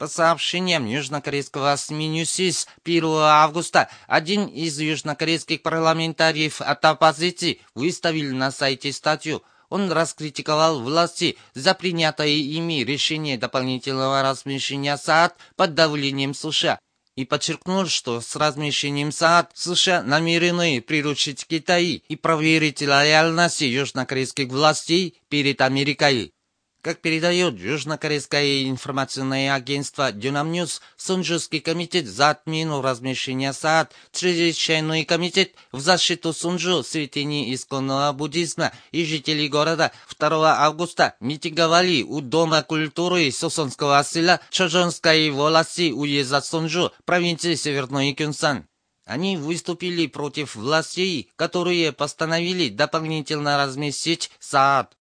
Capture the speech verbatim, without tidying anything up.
По сообщениям южнокорейского СМИ Ньюсис, первого августа один из южнокорейских парламентариев от оппозиции выставил на сайте статью. Он раскритиковал власти за принятое ими решение дополнительного размещения СААД под давлением США и подчеркнул, что с размещением СААД США намерены приручить Китай и проверить лояльность южнокорейских властей перед Америкой. Как передает южнокорейское информационное агентство Дюнам Ньюс, Сунчжуский комитет за отмену размещения СААД, чрезвычайный комитет в защиту Сунчжу, святыни исконного буддизма и жителей города второго августа митинговали у Дома культуры Сосонского села Чожонской волости уезда Сунчжу, провинции Северной Кёнсан. Они выступили против властей, которые постановили дополнительно разместить СААД.